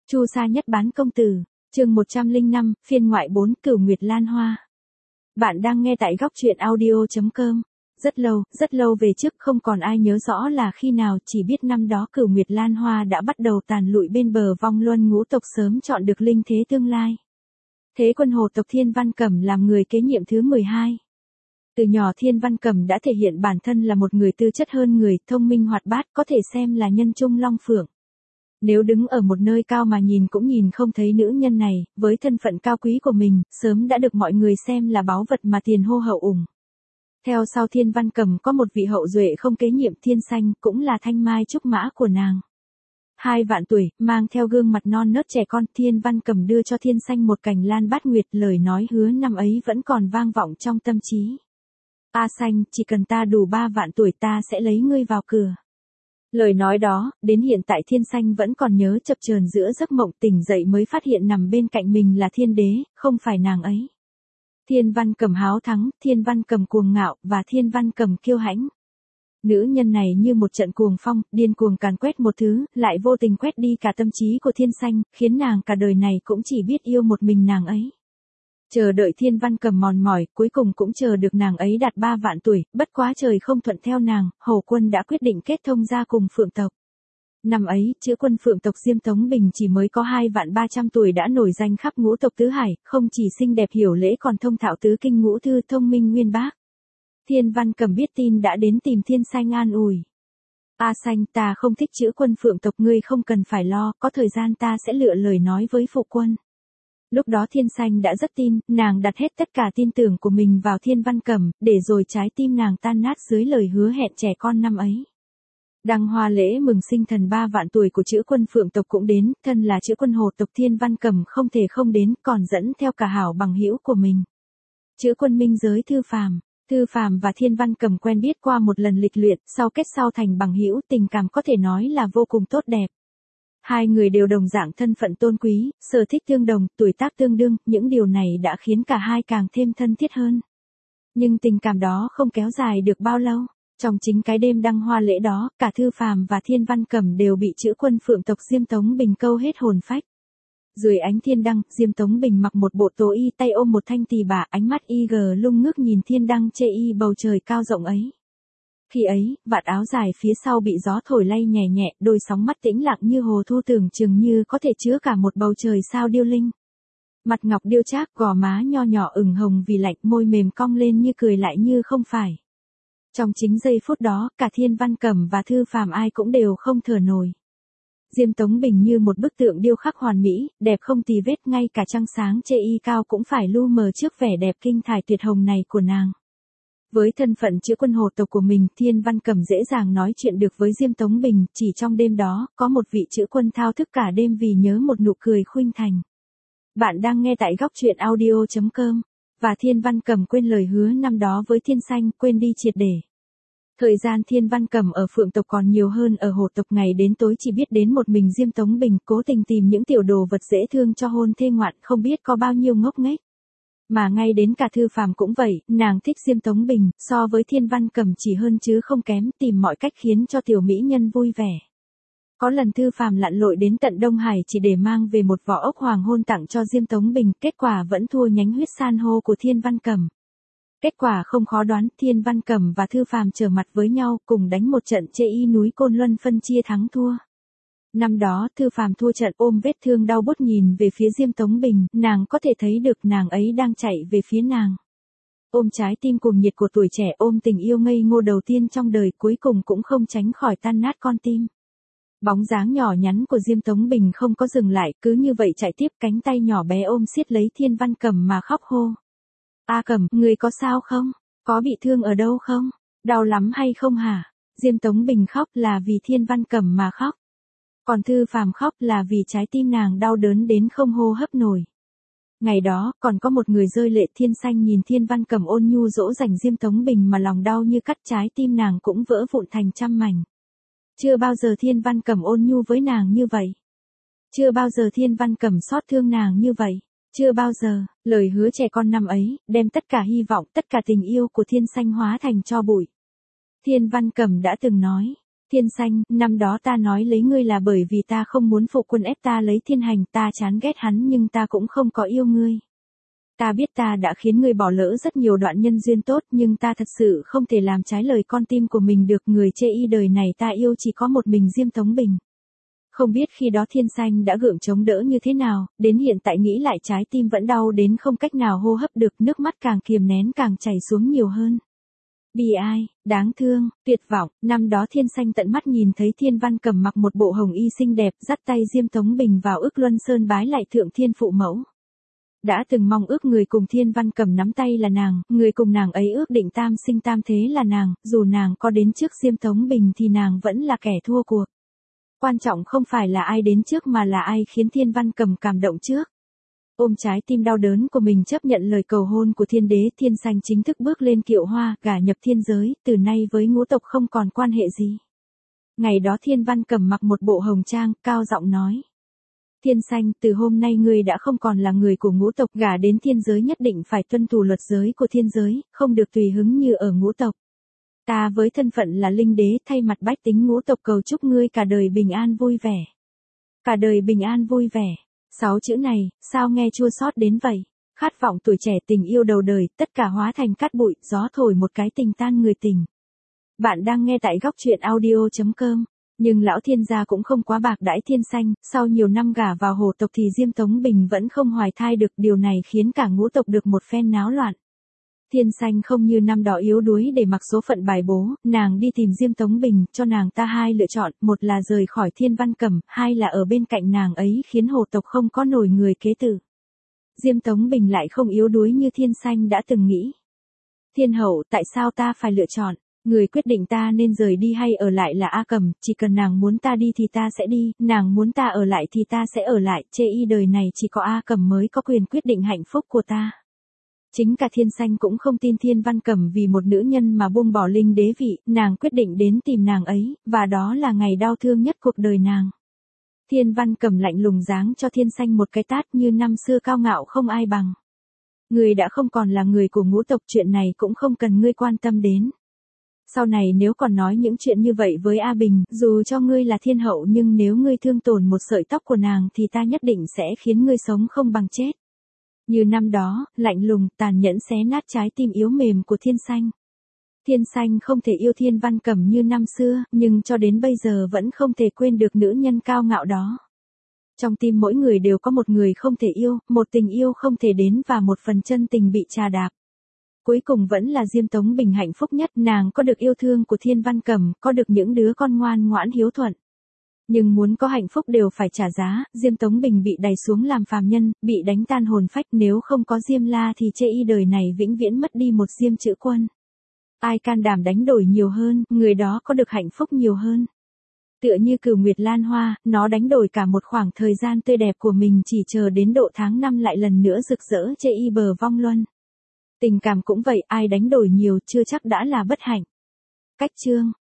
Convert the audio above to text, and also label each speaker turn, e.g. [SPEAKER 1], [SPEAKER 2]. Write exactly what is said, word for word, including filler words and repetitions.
[SPEAKER 1] Chu Sa Nhất Bán Công Tử, chương một trăm lẻ năm, phiên ngoại bốn, Cửu Nguyệt Lan Hoa. Bạn đang nghe tại góc truyện audio chấm com. Rất lâu, rất lâu về trước không còn ai nhớ rõ là khi nào, chỉ biết năm đó Cửu Nguyệt Lan Hoa đã bắt đầu tàn lụi bên bờ vong luân ngũ tộc sớm chọn được linh thế tương lai. Thế quân hồ tộc Thiên Văn Cẩm làm người kế nhiệm thứ mười hai. Từ nhỏ Thiên Văn Cẩm đã thể hiện bản thân là một người tư chất hơn người, thông minh hoạt bát, có thể xem là nhân trung long phượng. Nếu đứng ở một nơi cao mà nhìn cũng nhìn không thấy nữ nhân này, với thân phận cao quý của mình, sớm đã được mọi người xem là báu vật mà tiền hô hậu ủng. Theo sau Thiên Văn Cẩm có một vị hậu duệ không kế nhiệm Thiên Xanh, cũng là thanh mai trúc mã của nàng. Hai vạn tuổi, mang theo gương mặt non nớt trẻ con, Thiên Văn Cẩm đưa cho Thiên Xanh một cành lan bát nguyệt, lời nói hứa năm ấy vẫn còn vang vọng trong tâm trí. A Xanh, chỉ cần ta đủ ba vạn tuổi ta sẽ lấy ngươi vào cửa. Lời nói đó, đến hiện tại Thiên Xanh vẫn còn nhớ, chập chờn giữa giấc mộng, tỉnh dậy mới phát hiện nằm bên cạnh mình là Thiên Đế, không phải nàng ấy. Thiên Văn Cẩm háo thắng, Thiên Văn Cẩm cuồng ngạo, và Thiên Văn Cẩm kiêu hãnh. Nữ nhân này như một trận cuồng phong, điên cuồng càn quét một thứ, lại vô tình quét đi cả tâm trí của Thiên Xanh, khiến nàng cả đời này cũng chỉ biết yêu một mình nàng ấy. Chờ đợi Thiên Văn Cẩm mòn mỏi, cuối cùng cũng chờ được nàng ấy đạt ba vạn tuổi, bất quá trời không thuận theo nàng, Hổ Quân đã quyết định kết thông gia cùng Phượng tộc. Năm ấy, chữ quân Phượng tộc Diêm Tống Bình chỉ mới có hai vạn ba trăm tuổi đã nổi danh khắp ngũ tộc tứ hải, không chỉ xinh đẹp hiểu lễ còn thông thạo tứ kinh ngũ thư, thông minh nguyên bác. Thiên Văn Cẩm biết tin đã đến tìm Thiên Xanh an ủi. A Xanh, ta không thích chữ quân Phượng tộc, ngươi không cần phải lo, có thời gian ta sẽ lựa lời nói với phụ quân. Lúc đó Thiên Xanh đã rất tin, nàng đặt hết tất cả tin tưởng của mình vào Thiên Văn Cẩm, để rồi trái tim nàng tan nát dưới lời hứa hẹn trẻ con năm ấy. Đăng hoa lễ mừng sinh thần ba vạn tuổi của chữ quân Phượng tộc cũng đến, thân là chữ quân hồ tộc Thiên Văn Cẩm không thể không đến, còn dẫn theo cả hảo bằng hữu của mình. Chữ quân minh giới Thư Phàm, Thư Phàm và Thiên Văn Cẩm quen biết qua một lần lịch luyện, sau kết sau thành bằng hữu, tình cảm có thể nói là vô cùng tốt đẹp. Hai người đều đồng dạng thân phận tôn quý, sở thích tương đồng, tuổi tác tương đương, những điều này đã khiến cả hai càng thêm thân thiết hơn. Nhưng tình cảm đó không kéo dài được bao lâu. Trong chính cái đêm đăng hoa lễ đó, cả Thư Phàm và Thiên Văn Cẩm đều bị chữ quân Phượng tộc Diêm Tống Bình câu hết hồn phách. Dưới ánh thiên đăng, Diêm Tống Bình mặc một bộ tố y, tay ôm một thanh tỳ bà, ánh mắt y gờ lung ngước nhìn thiên đăng chê y bầu trời cao rộng ấy. Khi ấy, vạt áo dài phía sau bị gió thổi lay nhẹ nhẹ, đôi sóng mắt tĩnh lặng như hồ thu, tưởng chừng như có thể chứa cả một bầu trời sao điêu linh. Mặt ngọc điêu trác, gò má nho nhỏ ửng hồng vì lạnh, môi mềm cong lên như cười lại như không phải. Trong chính giây phút đó, cả Thiên Văn Cẩm và Thư Phàm ai cũng đều không thở nổi. Diêm Tống Bình như một bức tượng điêu khắc hoàn mỹ, đẹp không tì vết, ngay cả trăng sáng chê y cao cũng phải lu mờ trước vẻ đẹp kinh thải tuyệt hồng này của nàng. Với thân phận chữ quân hồ tộc của mình, Thiên Văn Cẩm dễ dàng nói chuyện được với Diêm Tống Bình, chỉ trong đêm đó, có một vị chữ quân thao thức cả đêm vì nhớ một nụ cười khuynh thành. Bạn đang nghe tại góc truyện audio chấm com, và Thiên Văn Cẩm quên lời hứa năm đó với Thiên Xanh, quên đi triệt để. Thời gian Thiên Văn Cẩm ở Phượng tộc còn nhiều hơn ở hồ tộc, ngày đến tối chỉ biết đến một mình Diêm Tống Bình, cố tình tìm những tiểu đồ vật dễ thương cho hôn thê ngoạn, không biết có bao nhiêu ngốc nghếch. Mà ngay đến cả Thư Phàm cũng vậy, nàng thích Diêm Tống Bình, so với Thiên Văn Cẩm chỉ hơn chứ không kém, tìm mọi cách khiến cho tiểu mỹ nhân vui vẻ. Có lần Thư Phàm lặn lội đến tận Đông Hải chỉ để mang về một vỏ ốc hoàng hôn tặng cho Diêm Tống Bình, kết quả vẫn thua nhánh huyết san hô của Thiên Văn Cẩm. Kết quả không khó đoán, Thiên Văn Cẩm và Thư Phàm trở mặt với nhau, cùng đánh một trận chê y núi Côn Luân phân chia thắng thua. Năm đó, Thư Phàm thua trận, ôm vết thương đau buốt nhìn về phía Diêm Tống Bình, nàng có thể thấy được nàng ấy đang chạy về phía nàng. Ôm trái tim cuồng nhiệt của tuổi trẻ, ôm tình yêu ngây ngô đầu tiên trong đời, cuối cùng cũng không tránh khỏi tan nát con tim. Bóng dáng nhỏ nhắn của Diêm Tống Bình không có dừng lại, cứ như vậy chạy tiếp, cánh tay nhỏ bé ôm siết lấy Thiên Văn Cẩm mà khóc hô. A Cẩm, người có sao không? Có bị thương ở đâu không? Đau lắm hay không hả? Diêm Tống Bình khóc là vì Thiên Văn Cẩm mà khóc. Còn Thư Phàm khóc là vì trái tim nàng đau đớn đến không hô hấp nổi. Ngày đó, còn có một người rơi lệ. Thiên Xanh nhìn Thiên Văn Cẩm ôn nhu dỗ dành Diêm Tống Bình mà lòng đau như cắt, trái tim nàng cũng vỡ vụn thành trăm mảnh. Chưa bao giờ Thiên Văn Cẩm ôn nhu với nàng như vậy. Chưa bao giờ Thiên Văn Cẩm xót thương nàng như vậy. Chưa bao giờ, lời hứa trẻ con năm ấy, đem tất cả hy vọng, tất cả tình yêu của Thiên Xanh hóa thành tro bụi. Thiên Văn Cẩm đã từng nói, Thiên Xanh, năm đó ta nói lấy ngươi là bởi vì ta không muốn phụ quân ép ta lấy thiên hành, ta chán ghét hắn nhưng ta cũng không có yêu ngươi. Ta biết ta đã khiến ngươi bỏ lỡ rất nhiều đoạn nhân duyên tốt nhưng ta thật sự không thể làm trái lời con tim của mình được, người chê y đời này ta yêu chỉ có một mình Diêm Tống Bình. Không biết khi đó Thiên Xanh đã gượng chống đỡ như thế nào, đến hiện tại nghĩ lại trái tim vẫn đau đến không cách nào hô hấp được, nước mắt càng kiềm nén càng chảy xuống nhiều hơn. Bi ai, đáng thương, tuyệt vọng, năm đó Thiên Xanh tận mắt nhìn thấy Thiên Văn Cẩm mặc một bộ hồng y xinh đẹp dắt tay Diêm Tống Bình vào ức luân sơn bái lại thượng thiên phụ mẫu. Đã từng mong ước người cùng Thiên Văn Cẩm nắm tay là nàng, người cùng nàng ấy ước định tam sinh tam thế là nàng, dù nàng có đến trước Diêm Tống Bình thì nàng vẫn là kẻ thua cuộc. Quan trọng không phải là ai đến trước mà là ai khiến Thiên Văn Cẩm cảm động trước. Ôm trái tim đau đớn của mình chấp nhận lời cầu hôn của thiên đế, Thiên Xanh chính thức bước lên kiệu hoa, gả nhập thiên giới, từ nay với ngũ tộc không còn quan hệ gì. Ngày đó Thiên Văn Cẩm mặc một bộ hồng trang, cao giọng nói. Thiên Xanh, từ hôm nay ngươi đã không còn là người của ngũ tộc, gả đến thiên giới nhất định phải tuân thủ luật giới của thiên giới, không được tùy hứng như ở ngũ tộc. Ta với thân phận là linh đế thay mặt bách tính ngũ tộc cầu chúc ngươi cả đời bình an vui vẻ. Cả đời bình an vui vẻ. Sáu chữ này, sao nghe chua xót đến vậy? Khát vọng tuổi trẻ tình yêu đầu đời, tất cả hóa thành cát bụi, gió thổi một cái tình tan người tình. Bạn đang nghe tại góc truyện audio chấm com. Nhưng lão thiên gia cũng không quá bạc đãi Thiên Xanh, sau nhiều năm gả vào hồ tộc thì Diêm Tống Bình vẫn không hoài thai được, điều này khiến cả ngũ tộc được một phen náo loạn. Thiên Xanh không như năm đó yếu đuối để mặc số phận bài bố, nàng đi tìm Diêm Tống Bình, cho nàng ta hai lựa chọn, một là rời khỏi Thiên Văn Cẩm, hai là ở bên cạnh nàng ấy khiến hồ tộc không có nổi người kế tử. Diêm Tống Bình lại không yếu đuối như Thiên Xanh đã từng nghĩ. Thiên hậu, tại sao ta phải lựa chọn? Người quyết định ta nên rời đi hay ở lại là A Cẩm, chỉ cần nàng muốn ta đi thì ta sẽ đi, nàng muốn ta ở lại thì ta sẽ ở lại, chê y đời này chỉ có A Cẩm mới có quyền quyết định hạnh phúc của ta. Chính cả Thiên Xanh cũng không tin Thiên Văn Cẩm vì một nữ nhân mà buông bỏ linh đế vị, nàng quyết định đến tìm nàng ấy, và đó là ngày đau thương nhất cuộc đời nàng. Thiên Văn Cẩm lạnh lùng giáng cho Thiên Xanh một cái tát như năm xưa cao ngạo không ai bằng. Người đã không còn là người của ngũ tộc, chuyện này cũng không cần ngươi quan tâm đến. Sau này nếu còn nói những chuyện như vậy với A Bình, dù cho ngươi là thiên hậu nhưng nếu ngươi thương tổn một sợi tóc của nàng thì ta nhất định sẽ khiến ngươi sống không bằng chết. Như năm đó, lạnh lùng, tàn nhẫn xé nát trái tim yếu mềm của Thiên Xanh. Thiên Xanh không thể yêu Thiên Văn Cẩm như năm xưa, nhưng cho đến bây giờ vẫn không thể quên được nữ nhân cao ngạo đó. Trong tim mỗi người đều có một người không thể yêu, một tình yêu không thể đến và một phần chân tình bị trà đạp. Cuối cùng vẫn là Diêm Tống Bình hạnh phúc nhất, nàng có được yêu thương của Thiên Văn Cẩm, có được những đứa con ngoan ngoãn hiếu thuận. Nhưng muốn có hạnh phúc đều phải trả giá, Diêm Tống Bình bị đày xuống làm phàm nhân, bị đánh tan hồn phách, nếu không có Diêm La thì chê y đời này vĩnh viễn mất đi một Diêm chữ quân. Ai can đảm đánh đổi nhiều hơn, người đó có được hạnh phúc nhiều hơn. Tựa như Cửu Nguyệt Lan Hoa, nó đánh đổi cả một khoảng thời gian tươi đẹp của mình chỉ chờ đến độ tháng năm lại lần nữa rực rỡ chê y bờ vong luân. Tình cảm cũng vậy, ai đánh đổi nhiều chưa chắc đã là bất hạnh. Cách chương